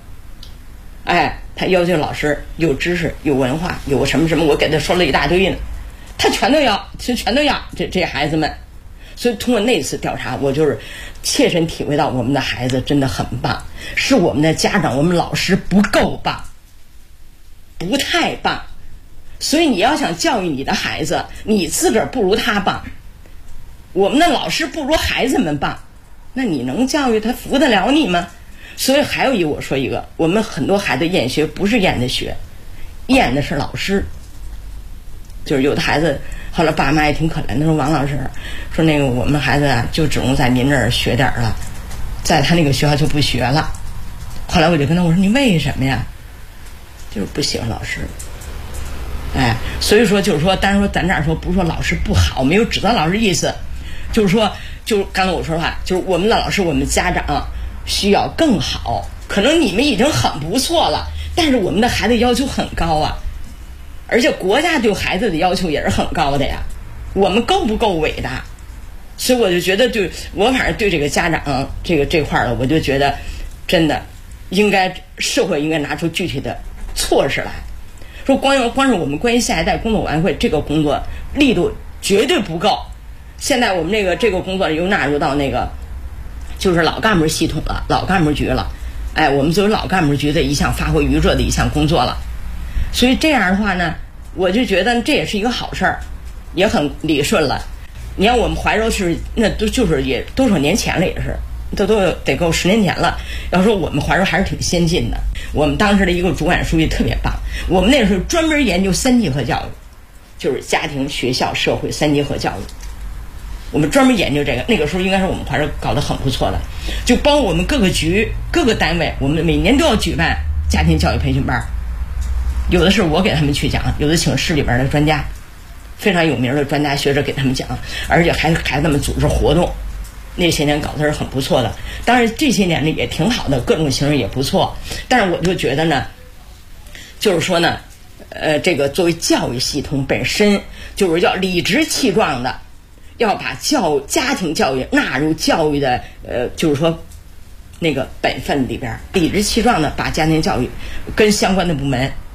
他要求老师有知识有文化有什么什么，我给他说了一大堆呢，他全都要这孩子们。所以通过那次调查，我就是切身体会到我们的孩子真的很棒，是我们的家长我们老师不够棒，不太棒。所以你要想教育你的孩子，你自个儿不如他棒，我们的老师不如孩子们棒，那你能教育他服得了你吗？所以还有我说一个，我们很多孩子厌学不是厌的学，厌的是老师。就是有的孩子后来爸妈也挺可怜的，说王老师说那个我们孩子就只能在您这儿学点了，在他那个学校就不学了。后来我就跟他我说你为什么呀？就是不喜欢老师。所以说就是说，当然说咱这儿说不是说老师不好，没有指责老师意思，就是说就刚才我说的话，就是我们的老师我们家长需要更好，可能你们已经很不错了，但是我们的孩子要求很高啊，而且国家对孩子的要求也是很高的呀，我们够不够伟大？所以我就觉得我反正对这个家长这块的，我就觉得真的社会应该拿出具体的措施来。说光是我们关于下一代工作委员会这个工作力度绝对不够，现在我们这个工作又纳入到就是老干部系统了，老干部局了，我们作为老干部局的一项发挥余热的一项工作了。所以这样的话呢，我就觉得这也是一个好事儿，也很理顺了。你看我们怀柔是那就是也多少年前了，也是都得够10年前了。要说我们怀柔还是挺先进的，我们当时的一个主管书记特别棒，我们那时候专门研究3级核教育，就是家庭学校社会3级核教育，我们专门研究这个。那个时候应该是我们怀柔搞得很不错的，就包括我们各个局各个单位，我们每年都要举办家庭教育培训班，有的是我给他们去讲，有的请市里边的专家，非常有名的专家学者给他们讲，而且还孩子们组织活动，那些年搞的是很不错的。当然这些年呢也挺好的，各种形式也不错。但是我就觉得呢，就是说呢，这个作为教育系统本身，就是要理直气壮的，要把家庭教育纳入教育的就是说那个本分里边，理直气壮的把家庭教育跟相关的部门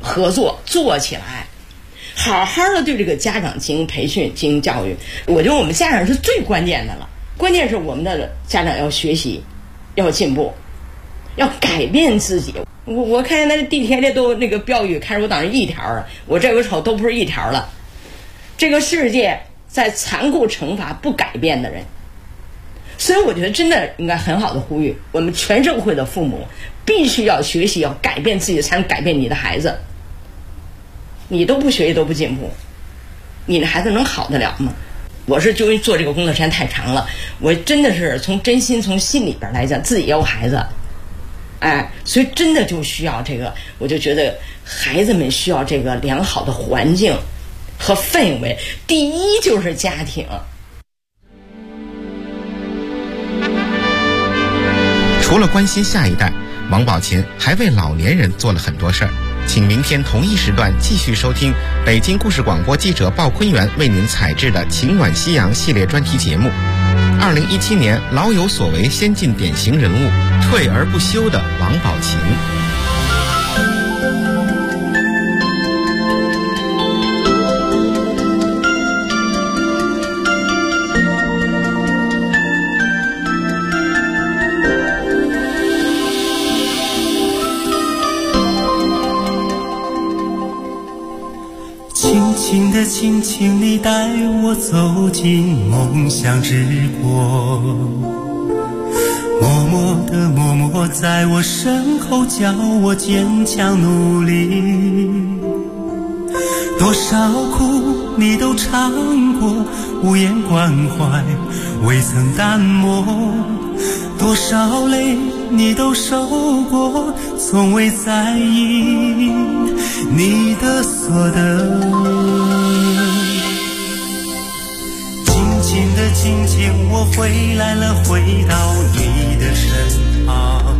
合作做起来，好好的对这个家长进行培训、进行教育。我觉得我们家长是最关键的了，关键是我们的家长要学习，要进步，要改变自己。我看见那地铁里都那个标语，开始我当时一条了，我这回瞅都不是一条了。这个世界在残酷惩罚不改变的人，所以我觉得真的应该很好的呼吁我们全社会的父母必须要学习，要改变自己，才能改变你的孩子。你都不学习都不进步，你的孩子能好得了吗？我是就因为做这个工作时间太长了，我真的是从心里边来讲，自己也有孩子，所以真的就需要这个，我就觉得孩子们需要这个良好的环境和氛围。第一就是家庭。 除了关心下一代，王宝琴还为老年人做了很多事儿。请明天同一时段继续收听北京故事广播记者鲍坤元为您采制的《情暖夕阳》系列专题节目。2017年老有所为先进典型人物，退而不休的王宝琴。 轻轻地带我走进梦想之国，默默在我身后教我坚强努力。多少苦你都尝过，无言关怀未曾淡漠，多少泪你都受过，从未在意你的所得。静静我回来了，回到你的身旁，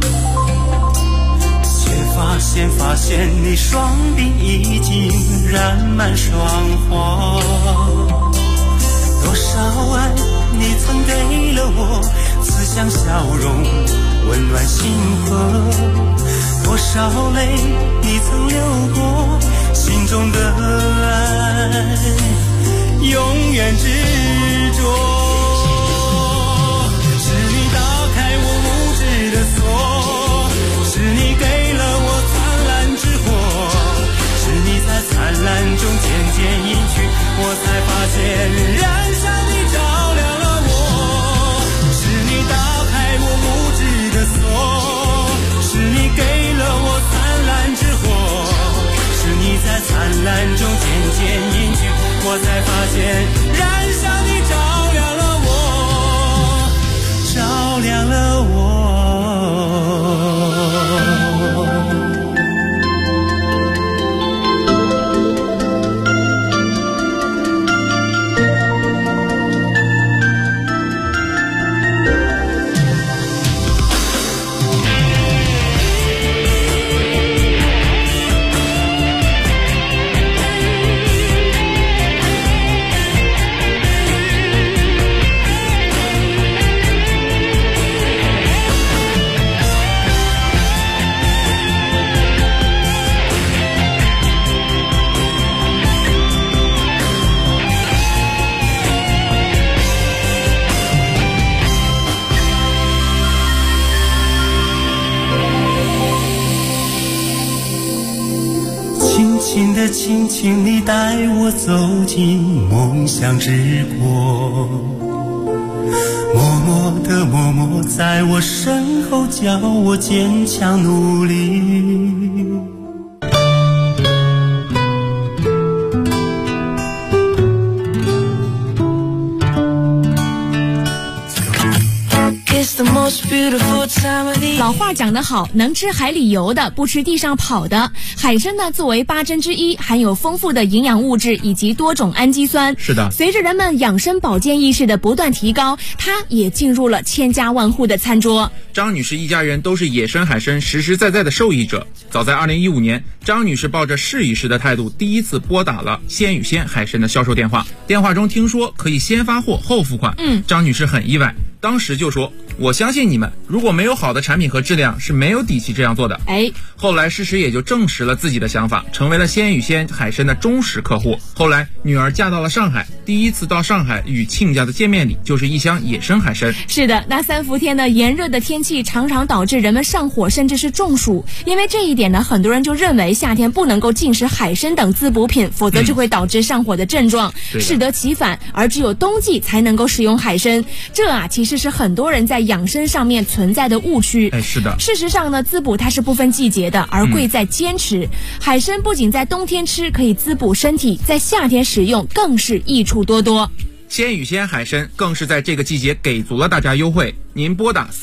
先发现你双鬓已经染满霜华。多少爱你曾给了我，慈祥笑容温暖心河，多少泪你曾流过，心中的爱永远执着。是你打开我无知的锁，是你给了我灿烂之火，是你在灿烂中渐渐隐去，我才发现燃烧你照亮了我。是你打开我无知的锁，是你给了我灿烂之火，是你在灿烂中渐渐隐去，我才发现燃烧你照亮了我，照亮了我。轻轻地带我走进梦想之国，默默在我身后教我坚强努力。 老话讲得好，能吃海里游的，不吃地上跑的。海参呢，作为8珍之一，含有丰富的营养物质以及多种氨基酸。 是的， 随着人们养生保健意识的不断提高，它也进入了千家万户的餐桌。 张女士一家人都是野生海参实实在在的受益者。早在2015年，张女士抱着试一试的态度，第一次拨打了鲜与鲜海参的销售电话。电话中听说可以先发货后付款，张女士很意外。 当时就说，我相信你们，如果没有好的产品和质量，是没有底气这样做的。后来事实也就证实了自己的想法，成为了鲜与鲜海参的忠实客户。后来女儿嫁到了上海，第一次到上海与亲家的见面礼就是一箱野生海参。 是的，那三伏天呢，炎热的天气常常导致人们上火，甚至是中暑。因为这一点呢，很多人就认为夏天不能够进食海参等滋补品，否则就会导致上火的症状，适得其反，而只有冬季才能够食用海参。这其实是很多人在养生上面存在的误区。 是的。 事实上呢，滋补它是不分季节的，而贵在坚持。海参不仅在冬天吃可以滋补身体，在夏天食用更是益处多多。 鲜与鲜海参更是在这个季节给足了大家优惠，您拨打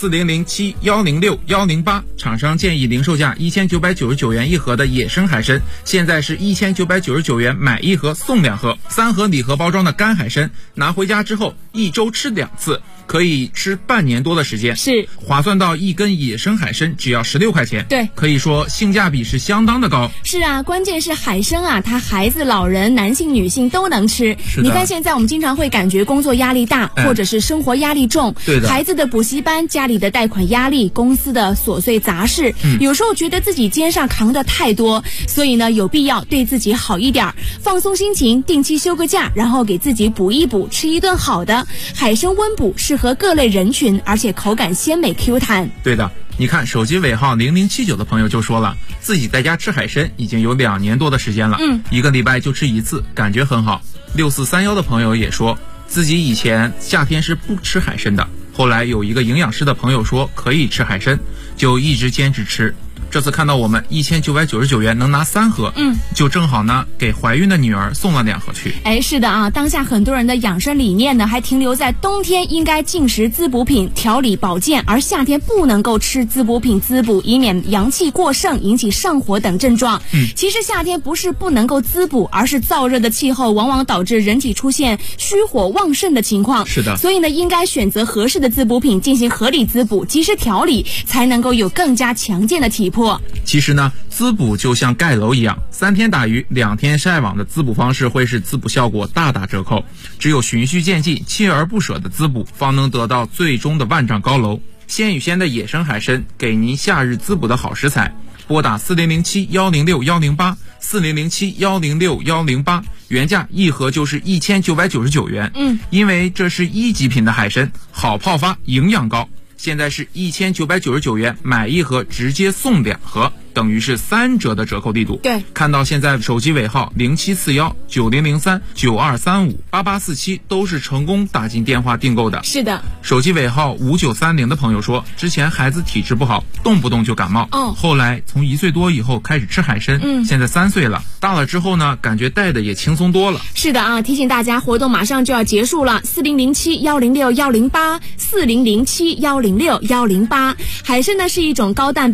4007-106-108，厂商建议零售价1999元一盒的野生海参，现在是1999元买一盒送2盒，3盒礼盒包装的干海参，拿回家之后1周吃2次，可以吃半年多的时间， 是划算到一根野生海参只要16块钱。 对， 可以说性价比是相当的高。 是啊，关键是海参它孩子、老人、男性、女性都能吃。你看现在我们经常会感觉工作压力大，或者是生活压力重， 对的， 孩子的补习班、家里的贷款压力、公司的琐碎杂事，有时候觉得自己肩上扛的太多，所以呢，有必要对自己好一点，放松心情，定期休个假，然后给自己补一补，吃一顿好的。海参温补，适合各类人群，而且口感鲜美 Q 弹。 对的，你看手机尾号0079的朋友就说了，自己在家吃海参已经有2年多的时间了，一个礼拜就吃1次，感觉很好。6431的朋友也说，自己以前夏天是不吃海参的，后来有一个营养师的朋友说可以吃海参，就一直坚持吃。这次看到我们1999元能拿3盒，就正好呢给怀孕的女儿送了2盒去。 是的啊，当下很多人的养生理念呢还停留在冬天应该进食滋补品调理保健，而夏天不能够吃滋补品滋补，以免阳气过盛引起上火等症状。其实夏天不是不能够滋补，而是燥热的气候往往导致人体出现虚火旺盛的情况。 是的， 所以呢应该选择合适的滋补品进行合理滋补，及时调理，才能够有更加强健的体魄。 其实呢，滋补就像盖楼一样，3天打鱼2天晒网的滋补方式会使滋补效果大打折扣。只有循序渐进、锲而不舍的滋补，方能得到最终的万丈高楼。鲜与鲜的野生海参，给您夏日滋补的好食材。拨打4007-106-108 4007-106-108，原价1盒就是1999元。因为这是1级品的海参，好泡发，营养高。现在是1999元买1盒直接送2盒，等于是3折的折扣力度。 对， 看到现在手机尾号0741-9003-9235-8847都是成功打进电话订购的。 是的， 手机尾号5930的朋友说，之前孩子体质不好，动不动就感冒，后来从1岁多以后开始吃海参，现在3岁了，大了之后呢，感觉带的也轻松多了。 是的啊，提醒大家活动马上就要结束了，4007-106-108 4007-106-108。海参呢是一种高蛋白